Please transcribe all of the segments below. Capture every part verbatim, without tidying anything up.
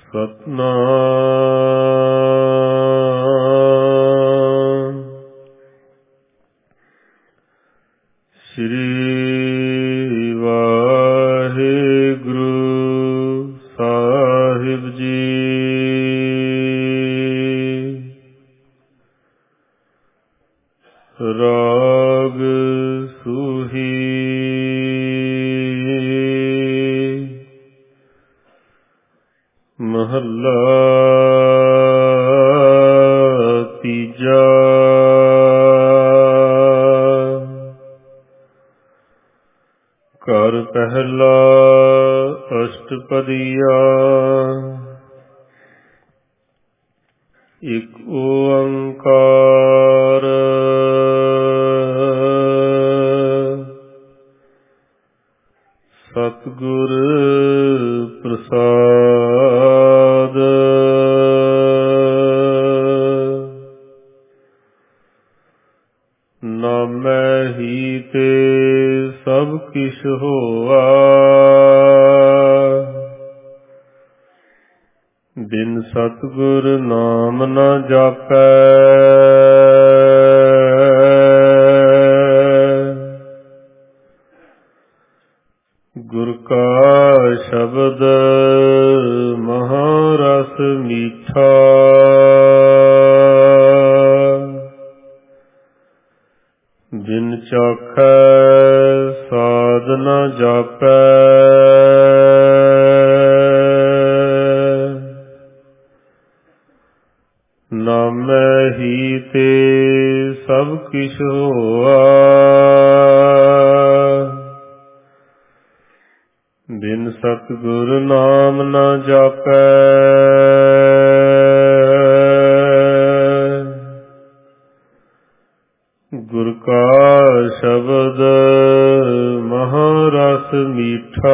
ਸਤਿਨਾਮ ਸ੍ਰੀ ਵਾਹਿਗੁਰੂ ਸਾਹਿਬ ਜੀ। ਰਾਗ ਸੂਹੀ ਮਹੱਲਾ ਤੀਜਾ। ਘਰ ਪਹਿਲਾ ਅਸ਼ਟਪਦੀਆ। ਇਕ ਓੰਕਾਰ ਸਤਿਗੁਰ ਪ੍ਰਸਾਦ। ਨਾਮੈ ਹੀ ਤੇ ਸਭ ਕਿਛ ਹੋਆ, ਬਿਨ ਸਤਿਗੁਰ ਨਾਮ ਨ ਜਾਪੈ। ਗੁਰ ਕਾ ਸ਼ਬਦ ਮਹਾਰਸ ਮੀਠਾ, ਬਿਨ ਚਾਖੈ ਸਾਧ ਨ ਜਾਪੈ। ਨਾਮੈ ਹੀ ਤੇ ਸਭ ਕਿਛ ਹੋਆ, ਬਿਨ ਸਤਿਗੁਰ ਨਾਮ ਨ ਜਾਪੈ। ਗੁਰ ਕਾ ਸ਼ਬਦ ਮਹਾਰਸ ਮੀਠਾ,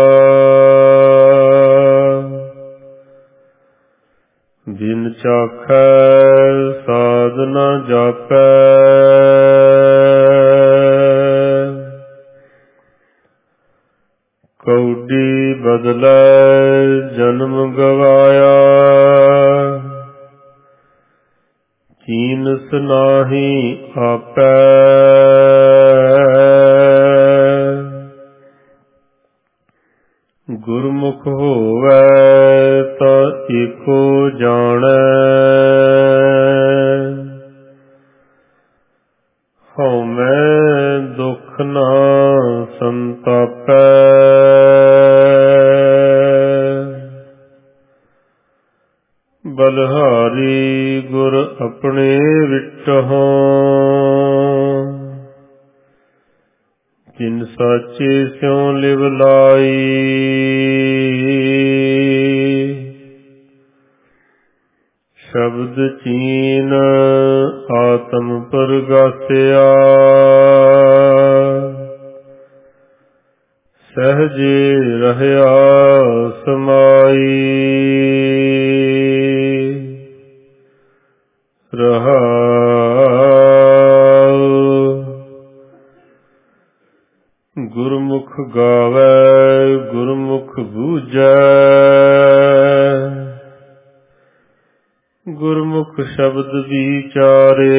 ਬਿਨ ਚਾਖੈ ਸਾਧ ਨ ਜਾਪੈ। ਕਉਡੀ ਬਦਲੈ ਜਨਮ ਗਵਾਇਆ, ਕੀਨਸ ਨਾਹੀ ਆਪੈ। ਗੁਰਮੁਖ ਹੋਵੈ ਤਾਂ ਏਕੋ ਜਾਣੈ, ਹਉਮੈ ਦੁਖ ਨਾ ਸੰਤਾਪੈ। ਬਲਿਹਾਰੀ ਗੁਰ ਆਪਣੇ ਵਿਟਹੁ, ਜਿਨ ਸਾਚੇ ਸਿਉ ਲਿਵ ਲਾਈ। ਸ਼ਬਦ ਚੀਨ ਆਤਮ ਪਰਗਾਸਿਆ, ਸਹਿਜੇ ਰਹਿਆ ਸਮਾਈ। ਰਹਾਉ ਗੁਰਮੁਖ ਗਾਵੈ ਗੁਰਮੁਖ ਬੂਝੈ, ਗੁਰਮੁਖ ਸ਼ਬਦ ਵਿਚਾਰੇ।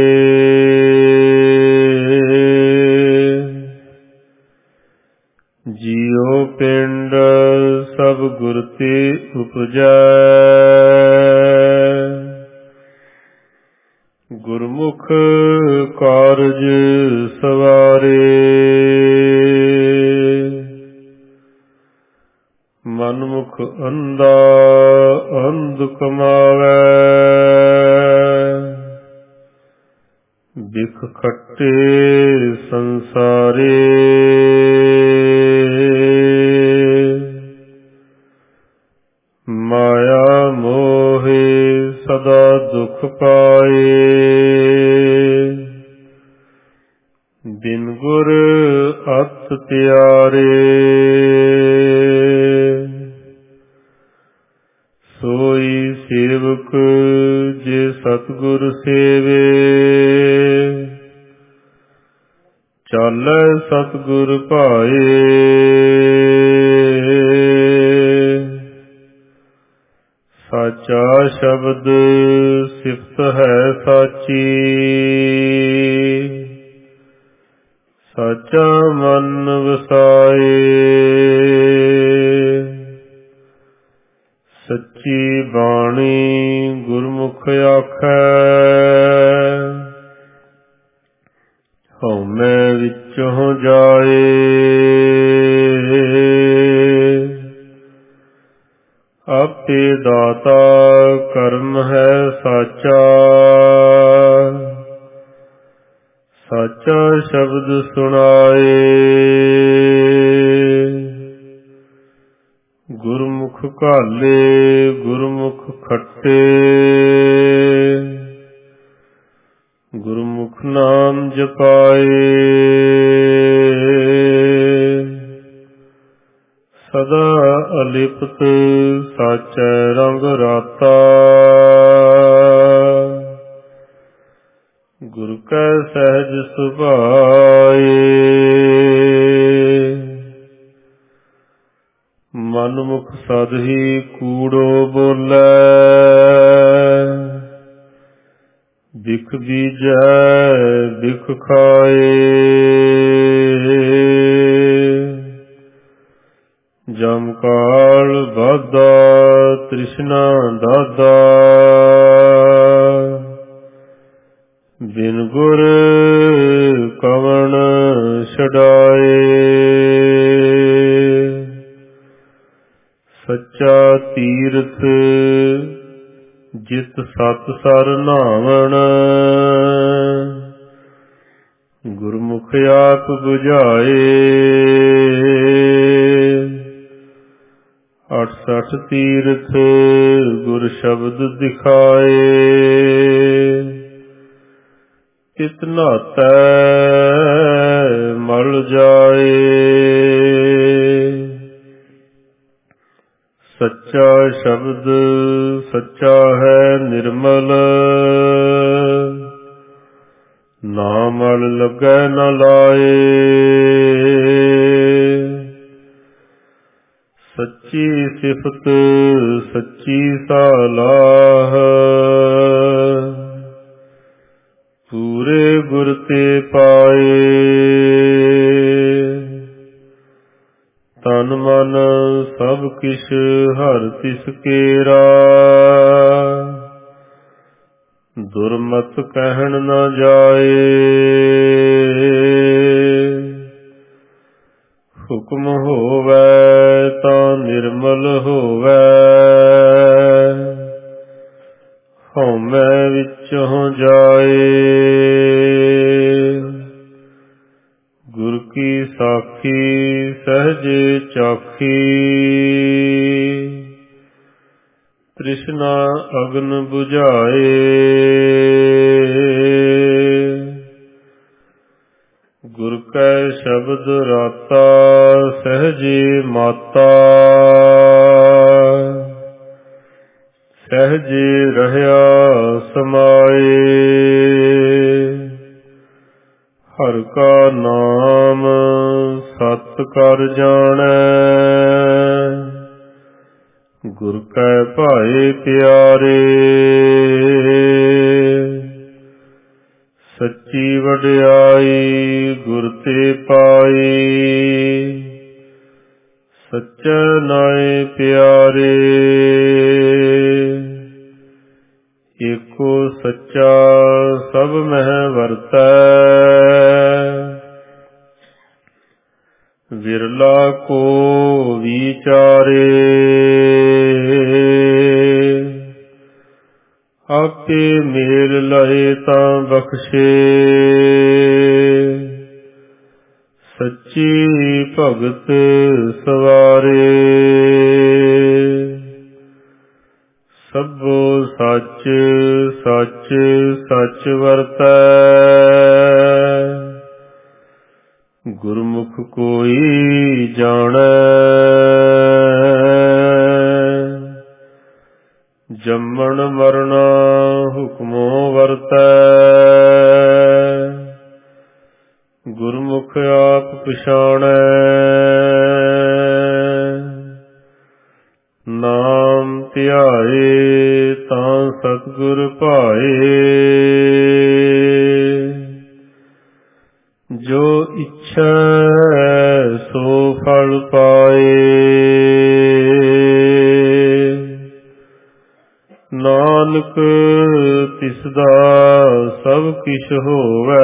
ਜੀਉ ਪਿੰਡ ਸਭ ਗੁਰ ਤੇ ਉਪਜੈ, ਗੁਰਮੁਖ ਕਾਰਜ ਸਵਾਰੇ। ਮਨਮੁਖ ਅੰਧਾ ਅੰਧ ਕਮਾਵੈ, ਬਿਖ ਖੱਟੇ ਸੰਸਾਰੇ। ਮਾਇਆ ਮੋਹਿ ਸਦਾ ਦੁਖ ਪਾਏ, ਬਿਨ ਗੁਰ ਅਤ ਤਿਆਰੇ। ਸੋਈ ਸੇਵਕ ਜੇ ਸਤਿਗੁਰ ਸੇਵੇ, ਚਾਲੈ ਸਤਿਗੁਰ ਭਾਏ। ਸਾਚਾ ਸ਼ਬਦ ਸਿਫਤ ਹੈ ਸਾਚੀ, ਸਾਚਾ ਮਨ ਵਸਾਏ। ਸੱਚੀ ਬਾਣੀ ਗੁਰਮੁਖ ਆਖੈ, ਹਉਮੈ ਵਿੱਚੋਂ ਜਾਏ। ਆਪੇ ਦਾਤਾ ਕਰਮ ਹੈ ਸਾਚਾ, ਸਾਚਾ ਸ਼ਬਦ ਸੁਣਾਏ। ਗੁਰਮੁਖ ਘਾਲੇ ਗੁਰਮੁਖ ਖੱਟੇ, ਗੁਰਮੁਖ ਨਾਮ ਜਪਾਏ। ਸਦਾ ਅਲਿਪਤ ਸਾਚੈ ਰੰਗ ਰਾਤਾ, ਗੁਰ ਕੈ ਸਹਿਜ ਸੁਭਾਏ। ਮਨ ਮੁਖ ਸਦ ਹੀ ਕੂੜੋ ਬੋਲੇ, ਬਿਖ ਬੀਜੈ ਬਿਖ ਖਾਏ। ਜਮ ਕਾਲ ਬਾਧਾ ਤ੍ਰਿਸ਼ਨਾ ਦਾਦਾ, ਬਿਨ ਗੁਰ ਕਵਣ ਛਡਾਏ। ਸੱਚਾ ਤੀਰਥ ਜਿਤ ਸਤ ਸਰ ਨਾਵਣ, ਗੁਰਮੁਖ ਆਪ ਬੁਝਾਏ। ਅਠਸਠ ਤੀਰਥ ਗੁਰ ਸ਼ਬਦ ਦਿਖਾਏ, ਤਿਤ ਨਹਾਤੈ ਮਲ ਜਾਏ। ਸੱਚਾ ਸ਼ਬਦ ਸੱਚਾ ਹੈ ਨਿਰਮਲ, ਨਾ ਮਲ ਲੱਗੈ ਨ ਲਾਏ। ਸੱਚੀ ਸਿਫਤ ਸੱਚੀ ਸਾਲਾਹ, ਪੂਰੇ ਗੁਰ ਤੇ ਪਾਏ। ਤਨ ਮਨ ਸਭ ਕਿਛ ਹਰਿ ਤਿਸ ਕੇਰਾ, ਦੁਰਮਤ ਕਹਿਣ ਨ ਜਾਏ। ਹੁਕਮ ਹੋਵੈ ਤਾਂ ਨਿਰਮਲ ਹੋਵੈ, ਹਉਮੈ ਵਿੱਚੋਂ ਜਾਏ। ਗੁਰ ਕੀ ਸਾਖੀ ਸਹਿਜ ਚਾਖੀ, ਤ੍ਰਿਸ਼ਨਾ ਅਗਨ ਬੁਝਾਏ। ਗੁਰ ਕੈ ਸ਼ਬਦ ਰਾਤਾ ਸਹਿਜੇ ਮਾਤਾ, ਸਹਿਜੇ ਰਹਿਆ ਸਮਾਏ। ਹਰਿ ਕਾ ਨਾਮ ਸਤਿ ਕਰ ਜਾਣੈ, ਗੁਰ ਕੈ ਭਾਏ ਪਿਆਰੇ। ਸੱਚੀ ਵਡਿਆਈ ਗੁਰ ਤੇ ਪਾਈ, ਸੱਚੇ ਨਾਏ ਪਿਆਰੇ। ਏਕੋ ਸੱਚਾ ਸਭ ਮਹਿ ਵਰਤੈ, ਵਿਰਲਾ ਕੋ ਵਿਚਾਰੇ। ਆਪੇ ਮੇਲ ਲਏ ਤਾਂ ਬਖਸ਼ੇ, ਸੱਚੀ ਭਗਤ ਸਵਾਰੇ। ਸਭੋ ਸੱਚ ਸੱਚ ਸੱਚ ਵਰਤੈ, ਗੁਰਮੁਖ ਕੋਈ ਜਾਣੈ। ਜੰਮਣ ਮਰਣਾ ਹੁਕਮੋ ਵਰਤੈ, ਗੁਰਮੁਖ ਆਪ ਪਛਾਣੈ। ਨਾਮ ਧਿਆਏ ਜਾਏ ਤਾਂ ਸਤਿਗੁਰ ਭਾਏ। ਜੋ ਇੱਛੈ ਸੋ ਫਲ ਪਾਏ। ਨਾਨਕ ਤਿਸਦਾ ਸਭ ਕਿਛ ਹੋਵੈ।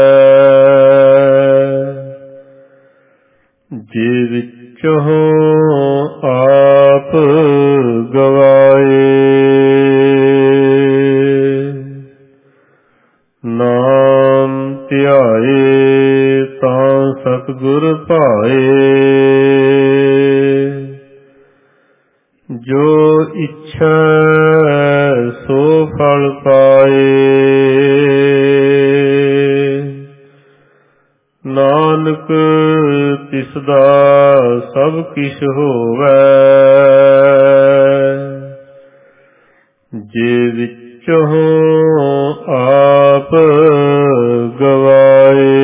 ਜੇ ਵਿੱਚੋਂ ਆਪ ਗਵਾਏ। ਨਾਮ ਧਿਆਏ ਤਾਂ ਸਤਿਗੁਰ ਭਾਏ। ਜੋ ਇੱਛੈ ਸੋ ਫਲ ਪਾਏ। ਨਾਨਕ ਤਿਸਦਾ ਸਭ ਕਿਛ ਹੋਵੈ। ਜੇ ਵਿੱਚੋਂ ਆਪ ਗਵਾਏ।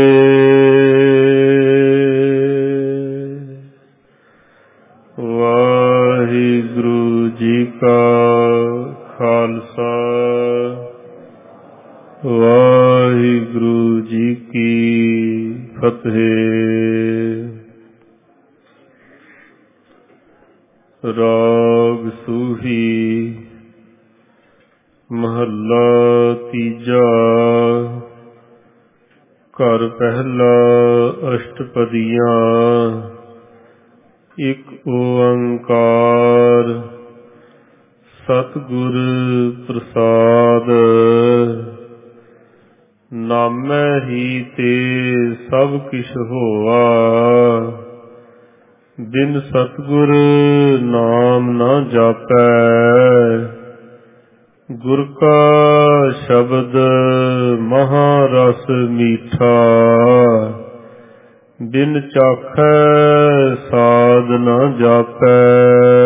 ਵਾਹਿਗੁਰੂ ਜੀ ਕਾ ਖਾਲਸਾ, ਵਾਹਿਗੁਰੂ ਜੀ ਕੀ ਫਤਿਹ। ਰਾਗ ਸੂਹੀ ਮਹੱਲਾ ਤੀਜਾ। ਘਰ ਪਹਿਲਾ ਅਸ਼ਟਪਦੀਆਂ। ਇੱਕ ਓੰਕਾਰ ਸਤਿਗੁਰ ਪ੍ਰਸਾਦ। ਨਾਮੈ ਹੀ ਤੇ ਸਭ ਕਿਛ ਹੋਆ। ਬਿਨ ਸਤਿਗੁਰ ਨਾਮ ਨਾ ਜਾਪੈ। ਗੁਰ ਕਾ ਸ਼ਬਦ ਮਹਾ ਰਸ ਮੀਠਾ। ਬਿਨ ਚਾਖੈ ਸਾਧ ਨਾ ਜਾਪੈ।